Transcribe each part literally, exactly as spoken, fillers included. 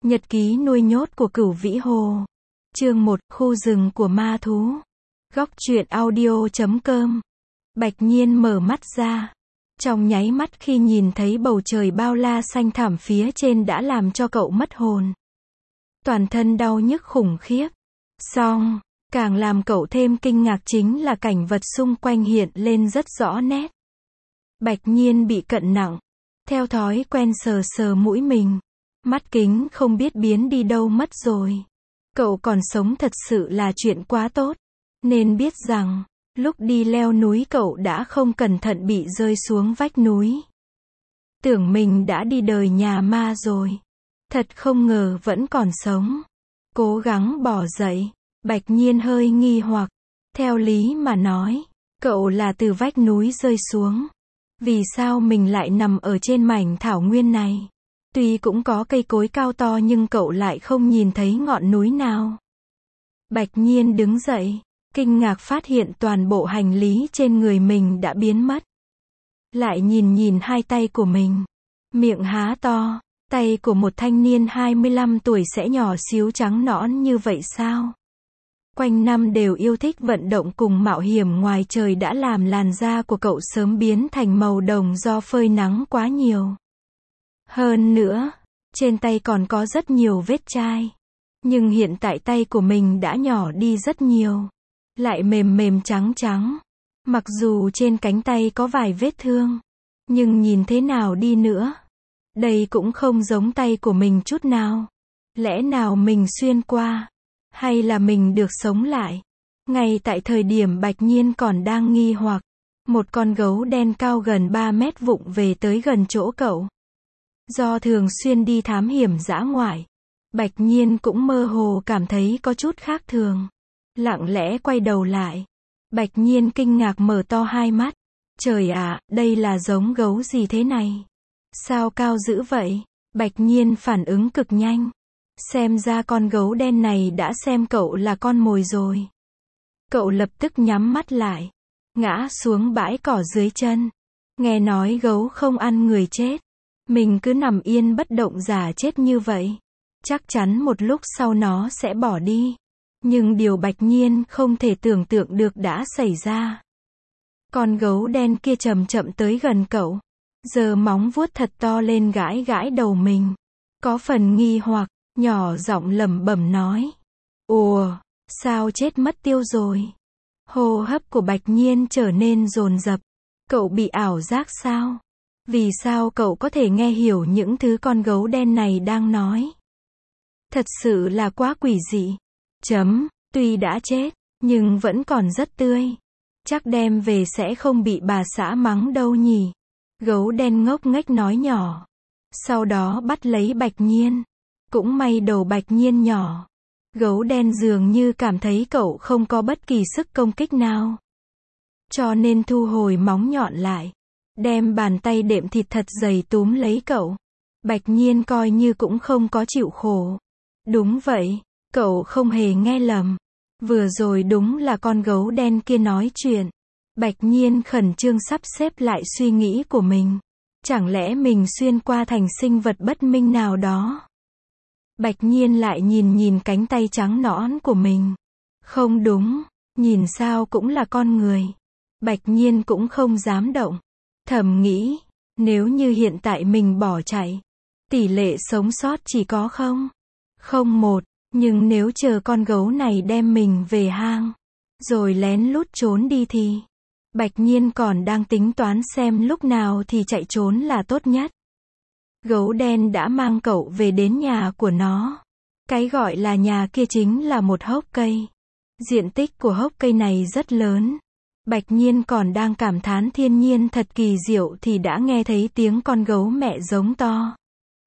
Nhật ký nuôi nhốt của Cửu Vĩ Hồ. Chương một, khu rừng của ma thú. Góc truyện audio chấm com. Bạch Nhiên mở mắt ra. Trong nháy mắt khi nhìn thấy bầu trời bao la xanh thẳm phía trên đã làm cho cậu mất hồn. Toàn thân đau nhức khủng khiếp. Song, càng làm cậu thêm kinh ngạc chính là cảnh vật xung quanh hiện lên rất rõ nét. Bạch Nhiên bị cận nặng. Theo thói quen sờ sờ mũi mình. Mắt kính không biết biến đi đâu mất rồi. Cậu còn sống thật sự là chuyện quá tốt. Nên biết rằng, lúc đi leo núi cậu đã không cẩn thận bị rơi xuống vách núi. Tưởng mình đã đi đời nhà ma rồi. Thật không ngờ vẫn còn sống. Cố gắng bỏ dậy. Bạch Nhiên hơi nghi hoặc. Theo lý mà nói, cậu là từ vách núi rơi xuống. Vì sao mình lại nằm ở trên mảnh thảo nguyên này? Tuy cũng có cây cối cao to nhưng cậu lại không nhìn thấy ngọn núi nào. Bạch Nhiên đứng dậy, kinh ngạc phát hiện toàn bộ hành lý trên người mình đã biến mất. Lại nhìn nhìn hai tay của mình. Miệng há to, tay của một thanh niên hai mươi lăm tuổi sẽ nhỏ xíu trắng nõn như vậy sao? Quanh năm đều yêu thích vận động cùng mạo hiểm ngoài trời đã làm làn da của cậu sớm biến thành màu đồng do phơi nắng quá nhiều. Hơn nữa, trên tay còn có rất nhiều vết chai. Nhưng hiện tại tay của mình đã nhỏ đi rất nhiều. Lại mềm mềm trắng trắng. Mặc dù trên cánh tay có vài vết thương. Nhưng nhìn thế nào đi nữa. Đây cũng không giống tay của mình chút nào. Lẽ nào mình xuyên qua? Hay là mình được sống lại? Ngay tại thời điểm Bạch Nhiên còn đang nghi hoặc. Một con gấu đen cao gần ba mét vụng về tới gần chỗ cậu. Do thường xuyên đi thám hiểm dã ngoại, Bạch Nhiên cũng mơ hồ cảm thấy có chút khác thường. Lặng lẽ quay đầu lại. Bạch Nhiên kinh ngạc mở to hai mắt. Trời ạ, đây là giống gấu gì thế này? Sao cao dữ vậy? Bạch Nhiên phản ứng cực nhanh. Xem ra con gấu đen này đã xem cậu là con mồi rồi. Cậu lập tức nhắm mắt lại. Ngã xuống bãi cỏ dưới chân. Nghe nói gấu không ăn người chết. Mình cứ nằm yên bất động giả chết như vậy. Chắc chắn một lúc sau nó sẽ bỏ đi. Nhưng điều Bạch Nhiên không thể tưởng tượng được đã xảy ra. Con gấu đen kia chậm chậm tới gần cậu. Giơ móng vuốt thật to lên gãi gãi đầu mình. Có phần nghi hoặc, nhỏ giọng lẩm bẩm nói. Ồ, sao chết mất tiêu rồi? Hô hấp của Bạch Nhiên trở nên dồn dập. Cậu bị ảo giác sao? Vì sao cậu có thể nghe hiểu những thứ con gấu đen này đang nói? Thật sự là quá quỷ dị. Chấm, tuy đã chết, nhưng vẫn còn rất tươi. Chắc đem về sẽ không bị bà xã mắng đâu nhỉ? Gấu đen ngốc nghếch nói nhỏ. Sau đó bắt lấy Bạch Nhiên. Cũng may đầu Bạch Nhiên nhỏ. Gấu đen dường như cảm thấy cậu không có bất kỳ sức công kích nào. Cho nên thu hồi móng nhọn lại. Đem bàn tay đệm thịt thật dày túm lấy cậu. Bạch Nhiên coi như cũng không có chịu khổ. Đúng vậy, cậu không hề nghe lầm. Vừa rồi đúng là con gấu đen kia nói chuyện. Bạch Nhiên khẩn trương sắp xếp lại suy nghĩ của mình. Chẳng lẽ mình xuyên qua thành sinh vật bất minh nào đó? Bạch Nhiên lại nhìn nhìn cánh tay trắng nõn của mình. Không đúng, nhìn sao cũng là con người. Bạch Nhiên cũng không dám động. Thầm nghĩ, nếu như hiện tại mình bỏ chạy, tỷ lệ sống sót chỉ có không? Không một, nhưng nếu chờ con gấu này đem mình về hang, rồi lén lút trốn đi thì, Bạch Nhiên còn đang tính toán xem lúc nào thì chạy trốn là tốt nhất. Gấu đen đã mang cậu về đến nhà của nó. Cái gọi là nhà kia chính là một hốc cây. Diện tích của hốc cây này rất lớn. Bạch Nhiên còn đang cảm thán thiên nhiên thật kỳ diệu thì đã nghe thấy tiếng con gấu mẹ giống to.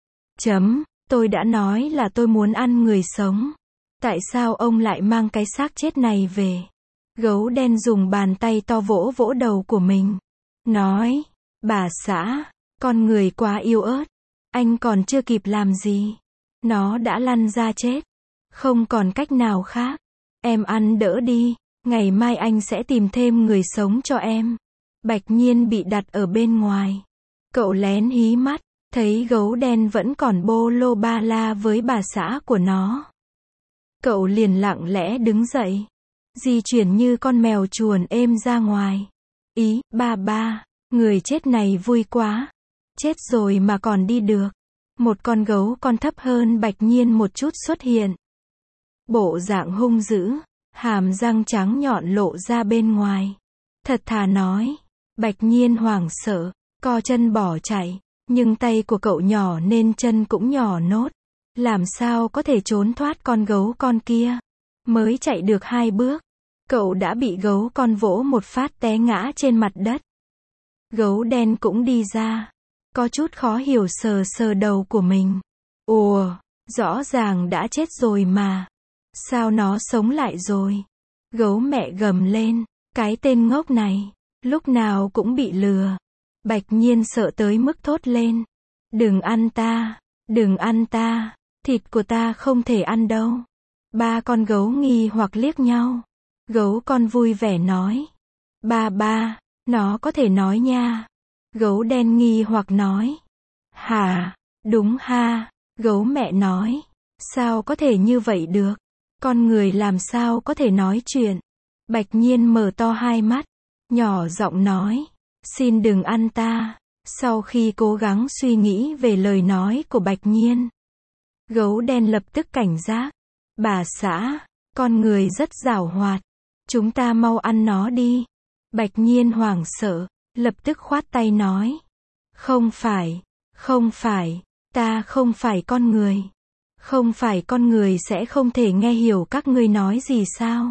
Chấm, tôi đã nói là tôi muốn ăn người sống. Tại sao ông lại mang cái xác chết này về? Gấu đen dùng bàn tay to vỗ vỗ đầu của mình. Nói, bà xã, con người quá yếu ớt. Anh còn chưa kịp làm gì. Nó đã lăn ra chết. Không còn cách nào khác. Em ăn đỡ đi. Ngày mai anh sẽ tìm thêm người sống cho em. Bạch Nhiên bị đặt ở bên ngoài. Cậu lén hí mắt. Thấy gấu đen vẫn còn bô lô ba la với bà xã của nó. Cậu liền lặng lẽ đứng dậy. Di chuyển như con mèo chuồn êm ra ngoài. Ý, ba ba, người chết này vui quá. Chết rồi mà còn đi được. Một con gấu con thấp hơn Bạch Nhiên một chút xuất hiện. Bộ dạng hung dữ, hàm răng trắng nhọn lộ ra bên ngoài. Thật thà nói. Bạch Nhiên hoảng sợ, co chân bỏ chạy. Nhưng tay của cậu nhỏ nên chân cũng nhỏ nốt. Làm sao có thể trốn thoát con gấu con kia. Mới chạy được hai bước, cậu đã bị gấu con vỗ một phát té ngã trên mặt đất. Gấu đen cũng đi ra. Có chút khó hiểu sờ sờ đầu của mình. Ồ, rõ ràng đã chết rồi mà. Sao nó sống lại rồi? Gấu mẹ gầm lên. Cái tên ngốc này, lúc nào cũng bị lừa. Bạch Nhiên sợ tới mức thốt lên. Đừng ăn ta, đừng ăn ta, thịt của ta không thể ăn đâu. Ba con gấu nghi hoặc liếc nhau. Gấu con vui vẻ nói. Ba ba, nó có thể nói nha. Gấu đen nghi hoặc nói. Hả, đúng ha, gấu mẹ nói. Sao có thể như vậy được? Con người làm sao có thể nói chuyện? Bạch Nhiên mở to hai mắt, nhỏ giọng nói. Xin đừng ăn ta. Sau khi cố gắng suy nghĩ về lời nói của Bạch Nhiên, gấu đen lập tức cảnh giác. Bà xã, con người rất giảo hoạt. Chúng ta mau ăn nó đi. Bạch Nhiên hoảng sợ, lập tức khoát tay nói. Không phải, không phải, ta không phải con người. Không phải con người sẽ không thể nghe hiểu các ngươi nói gì sao?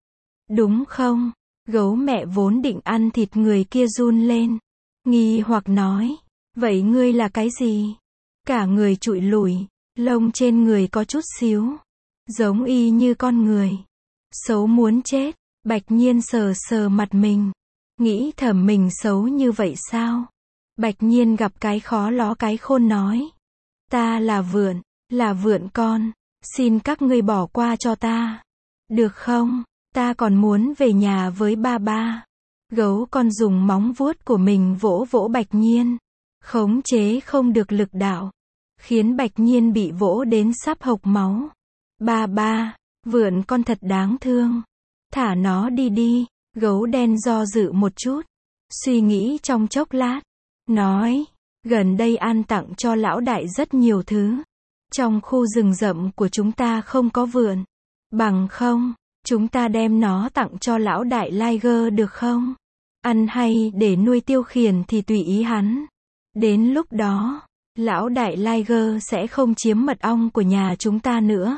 Đúng không? Gấu mẹ vốn định ăn thịt người kia run lên. Nghi hoặc nói. Vậy ngươi là cái gì? Cả người trụi lủi, lông trên người có chút xíu. Giống y như con người. Xấu muốn chết. Bạch Nhiên sờ sờ mặt mình. Nghĩ thầm mình xấu như vậy sao? Bạch Nhiên gặp cái khó ló cái khôn nói. Ta là vượn, là vượn con. Xin các ngươi bỏ qua cho ta. Được không? Ta còn muốn về nhà với ba ba. Gấu con dùng móng vuốt của mình vỗ vỗ Bạch Nhiên. Khống chế không được lực đạo. Khiến Bạch Nhiên bị vỗ đến sắp hộc máu. Ba ba, vượn con thật đáng thương. Thả nó đi đi. Gấu đen do dự một chút. Suy nghĩ trong chốc lát. Nói, gần đây An tặng cho lão đại rất nhiều thứ. Trong khu rừng rậm của chúng ta không có vượn. Bằng không, chúng ta đem nó tặng cho lão đại Liger được không? Ăn hay để nuôi tiêu khiển thì tùy ý hắn. Đến lúc đó, lão đại Liger sẽ không chiếm mật ong của nhà chúng ta nữa.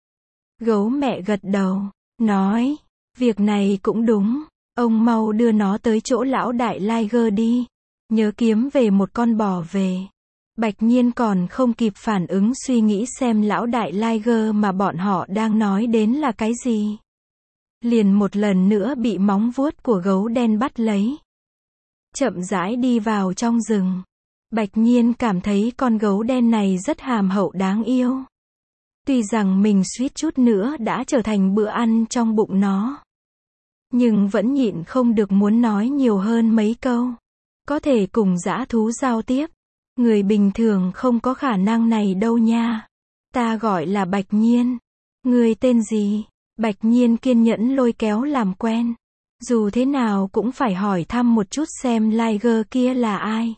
Gấu mẹ gật đầu, nói, việc này cũng đúng. Ông mau đưa nó tới chỗ lão đại Liger đi. Nhớ kiếm về một con bò về. Bạch Nhiên còn không kịp phản ứng suy nghĩ xem lão đại Liger mà bọn họ đang nói đến là cái gì. Liền một lần nữa bị móng vuốt của gấu đen bắt lấy. Chậm rãi đi vào trong rừng. Bạch Nhiên cảm thấy con gấu đen này rất hàm hậu đáng yêu. Tuy rằng mình suýt chút nữa đã trở thành bữa ăn trong bụng nó. Nhưng vẫn nhịn không được muốn nói nhiều hơn mấy câu. Có thể cùng dã thú giao tiếp. Người bình thường không có khả năng này đâu nha. Ta gọi là Bạch Nhiên. Người tên gì? Bạch Nhiên kiên nhẫn lôi kéo làm quen. Dù thế nào cũng phải hỏi thăm một chút xem Liger kia là ai.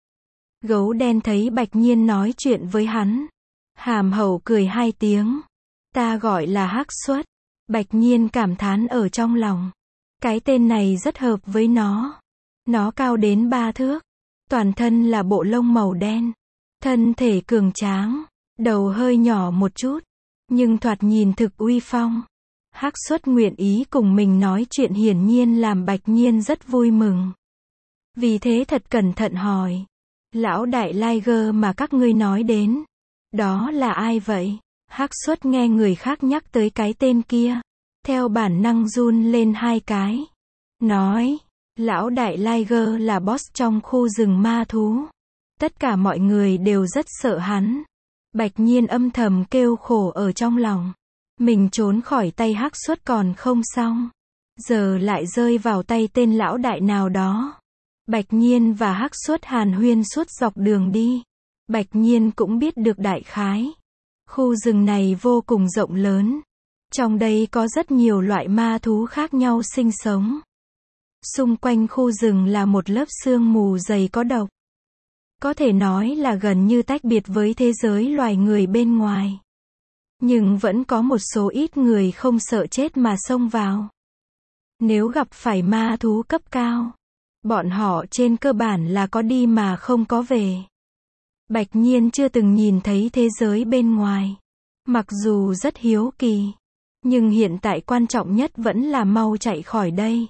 Gấu đen thấy Bạch Nhiên nói chuyện với hắn. Hàm hậu cười hai tiếng. Ta gọi là Hắc Suất. Bạch Nhiên cảm thán ở trong lòng. Cái tên này rất hợp với nó. Nó cao đến ba thước. Toàn thân là bộ lông màu đen. Thân thể cường tráng. Đầu hơi nhỏ một chút. Nhưng thoạt nhìn thực uy phong. Hắc Suất nguyện ý cùng mình nói chuyện hiển nhiên làm Bạch Nhiên rất vui mừng. Vì thế thật cẩn thận hỏi. Lão đại Liger mà các ngươi nói đến. Đó là ai vậy? Hắc Suất nghe người khác nhắc tới cái tên kia. Theo bản năng run lên hai cái. Nói. Lão đại Liger là boss trong khu rừng ma thú. Tất cả mọi người đều rất sợ hắn. Bạch Nhiên âm thầm kêu khổ ở trong lòng. Mình trốn khỏi tay Hắc Suất còn không xong. Giờ lại rơi vào tay tên lão đại nào đó. Bạch Nhiên và Hắc Suất hàn huyên suốt dọc đường đi. Bạch Nhiên cũng biết được đại khái. Khu rừng này vô cùng rộng lớn. Trong đây có rất nhiều loại ma thú khác nhau sinh sống. Xung quanh khu rừng là một lớp sương mù dày có độc. Có thể nói là gần như tách biệt với thế giới loài người bên ngoài. Nhưng vẫn có một số ít người không sợ chết mà xông vào. Nếu gặp phải ma thú cấp cao, bọn họ trên cơ bản là có đi mà không có về. Bạch Nhiên chưa từng nhìn thấy thế giới bên ngoài. Mặc dù rất hiếu kỳ, nhưng hiện tại quan trọng nhất vẫn là mau chạy khỏi đây.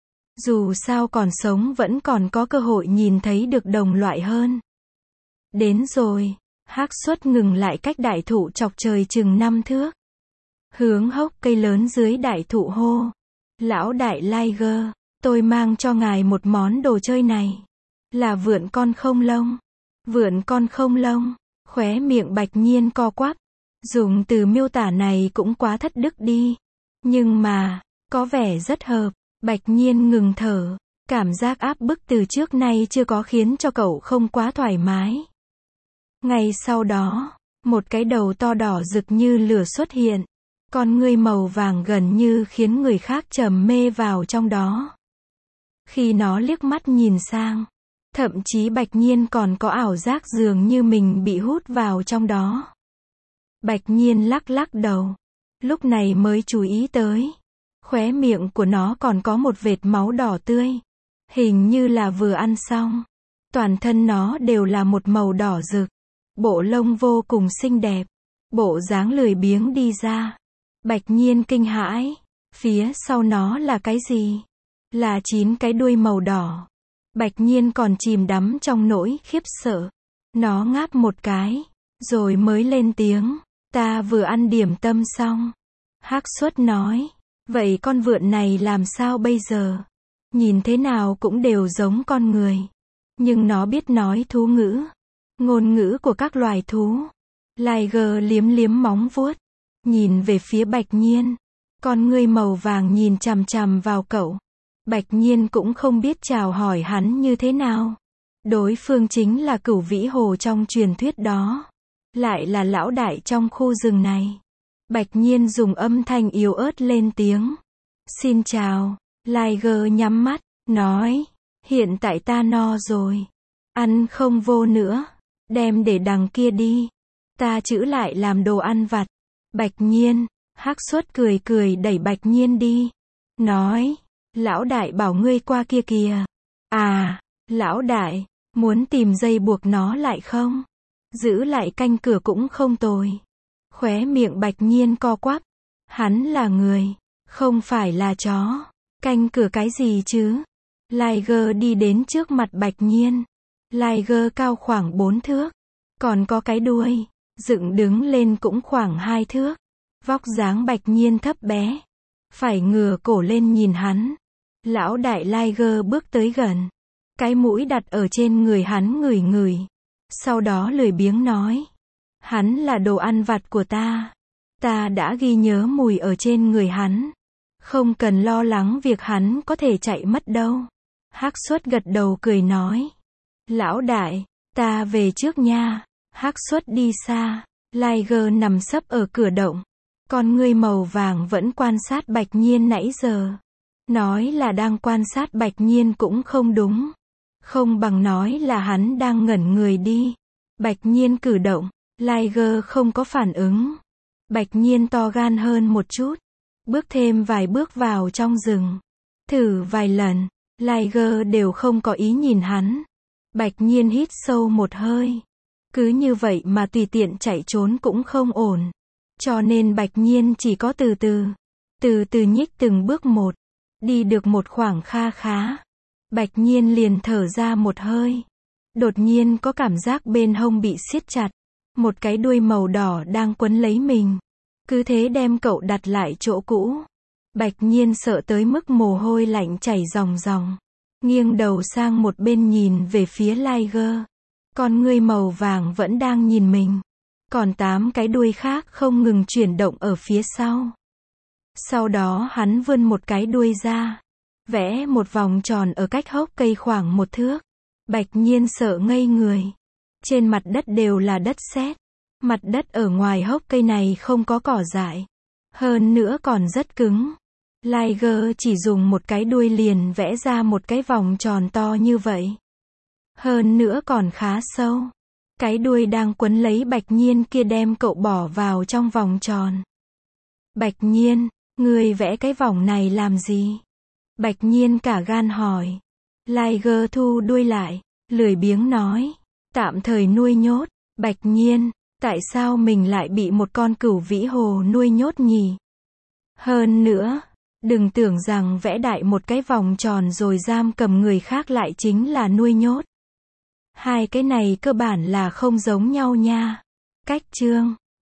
Dù sao còn sống vẫn còn có cơ hội nhìn thấy được đồng loại hơn. Đến rồi, Hắc Suất ngừng lại cách đại thụ chọc trời chừng năm thước. Hướng hốc cây lớn dưới đại thụ hô. Lão đại Liger, tôi mang cho ngài một món đồ chơi này. Là vượn con không lông. Vượn con không lông, khóe miệng Bạch Nhiên co quắp. Dùng từ miêu tả này cũng quá thất đức đi. Nhưng mà, có vẻ rất hợp. Bạch Nhiên ngừng thở. Cảm giác áp bức từ trước nay chưa có khiến cho cậu không quá thoải mái. Ngay sau đó, một cái đầu to đỏ rực như lửa xuất hiện. Con ngươi màu vàng gần như khiến người khác trầm mê vào trong đó. Khi nó liếc mắt nhìn sang, thậm chí Bạch Nhiên còn có ảo giác dường như mình bị hút vào trong đó. Bạch Nhiên lắc lắc đầu. Lúc này mới chú ý tới. Khóe miệng của nó còn có một vệt máu đỏ tươi. Hình như là vừa ăn xong. Toàn thân nó đều là một màu đỏ rực. Bộ lông vô cùng xinh đẹp. Bộ dáng lười biếng đi ra. Bạch Nhiên kinh hãi. Phía sau nó là cái gì? Là chín cái đuôi màu đỏ. Bạch Nhiên còn chìm đắm trong nỗi khiếp sợ. Nó ngáp một cái, rồi mới lên tiếng. Ta vừa ăn điểm tâm xong. Hắc Suất nói. Vậy con vượn này làm sao bây giờ? Nhìn thế nào cũng đều giống con người. Nhưng nó biết nói thú ngữ. Ngôn ngữ của các loài thú. Liger liếm liếm móng vuốt. Nhìn về phía Bạch Nhiên. Con ngươi màu vàng nhìn chằm chằm vào cậu. Bạch Nhiên cũng không biết chào hỏi hắn như thế nào. Đối phương chính là Cửu Vĩ Hồ trong truyền thuyết đó. Lại là lão đại trong khu rừng này. Bạch Nhiên dùng âm thanh yếu ớt lên tiếng. Xin chào. Liger nhắm mắt, nói. Hiện tại ta no rồi. Ăn không vô nữa. Đem để đằng kia đi. Ta trữ lại làm đồ ăn vặt. Bạch Nhiên. Hắc Suất cười cười đẩy Bạch Nhiên đi. Nói. Lão đại bảo ngươi qua kia kìa. À, lão đại, muốn tìm dây buộc nó lại không? Giữ lại canh cửa cũng không tồi. Khóe miệng Bạch Nhiên co quắp. Hắn là người, không phải là chó. Canh cửa cái gì chứ? Liger đi đến trước mặt Bạch Nhiên. Liger cao khoảng bốn thước. Còn có cái đuôi, dựng đứng lên cũng khoảng hai thước. Vóc dáng Bạch Nhiên thấp bé. Phải ngửa cổ lên nhìn hắn. Lão đại Liger bước tới gần. Cái mũi đặt ở trên người hắn ngửi ngửi. Sau đó lười biếng nói. Hắn là đồ ăn vặt của ta. Ta đã ghi nhớ mùi ở trên người hắn. Không cần lo lắng việc hắn có thể chạy mất đâu. Hắc Suất gật đầu cười nói. Lão đại, ta về trước nha. Hắc Suất đi xa. Liger nằm sấp ở cửa động. Con ngươi màu vàng vẫn quan sát Bạch Nhiên nãy giờ. Nói là đang quan sát Bạch Nhiên cũng không đúng. Không bằng nói là hắn đang ngẩn người đi. Bạch Nhiên cử động. Liger không có phản ứng. Bạch Nhiên to gan hơn một chút. Bước thêm vài bước vào trong rừng. Thử vài lần. Liger đều không có ý nhìn hắn. Bạch Nhiên hít sâu một hơi. Cứ như vậy mà tùy tiện chạy trốn cũng không ổn. Cho nên Bạch Nhiên chỉ có từ từ. Từ từ nhích từng bước một. Đi được một khoảng kha khá. Bạch Nhiên liền thở ra một hơi. Đột nhiên có cảm giác bên hông bị siết chặt. Một cái đuôi màu đỏ đang quấn lấy mình. Cứ thế đem cậu đặt lại chỗ cũ. Bạch Nhiên sợ tới mức mồ hôi lạnh chảy ròng ròng. Nghiêng đầu sang một bên nhìn về phía Liger. Con ngươi màu vàng vẫn đang nhìn mình. Còn tám cái đuôi khác không ngừng chuyển động ở phía sau. Sau đó hắn vươn một cái đuôi ra. Vẽ một vòng tròn ở cách hốc cây khoảng một thước. Bạch Nhiên sợ ngây người. Trên mặt đất đều là đất sét. Mặt đất ở ngoài hốc cây này không có cỏ dại. Hơn nữa còn rất cứng. Liger chỉ dùng một cái đuôi liền vẽ ra một cái vòng tròn to như vậy. Hơn nữa còn khá sâu. Cái đuôi đang quấn lấy Bạch Nhiên kia đem cậu bỏ vào trong vòng tròn. Bạch Nhiên, ngươi vẽ cái vòng này làm gì? Bạch Nhiên cả gan hỏi. Liger thu đuôi lại, lười biếng nói. Tạm thời nuôi nhốt. Bạch Nhiên, tại sao mình lại bị một con cửu vĩ hồ nuôi nhốt nhỉ? Hơn nữa, đừng tưởng rằng vẽ đại một cái vòng tròn rồi giam cầm người khác lại chính là nuôi nhốt. Hai cái này cơ bản là không giống nhau nha. Cách chương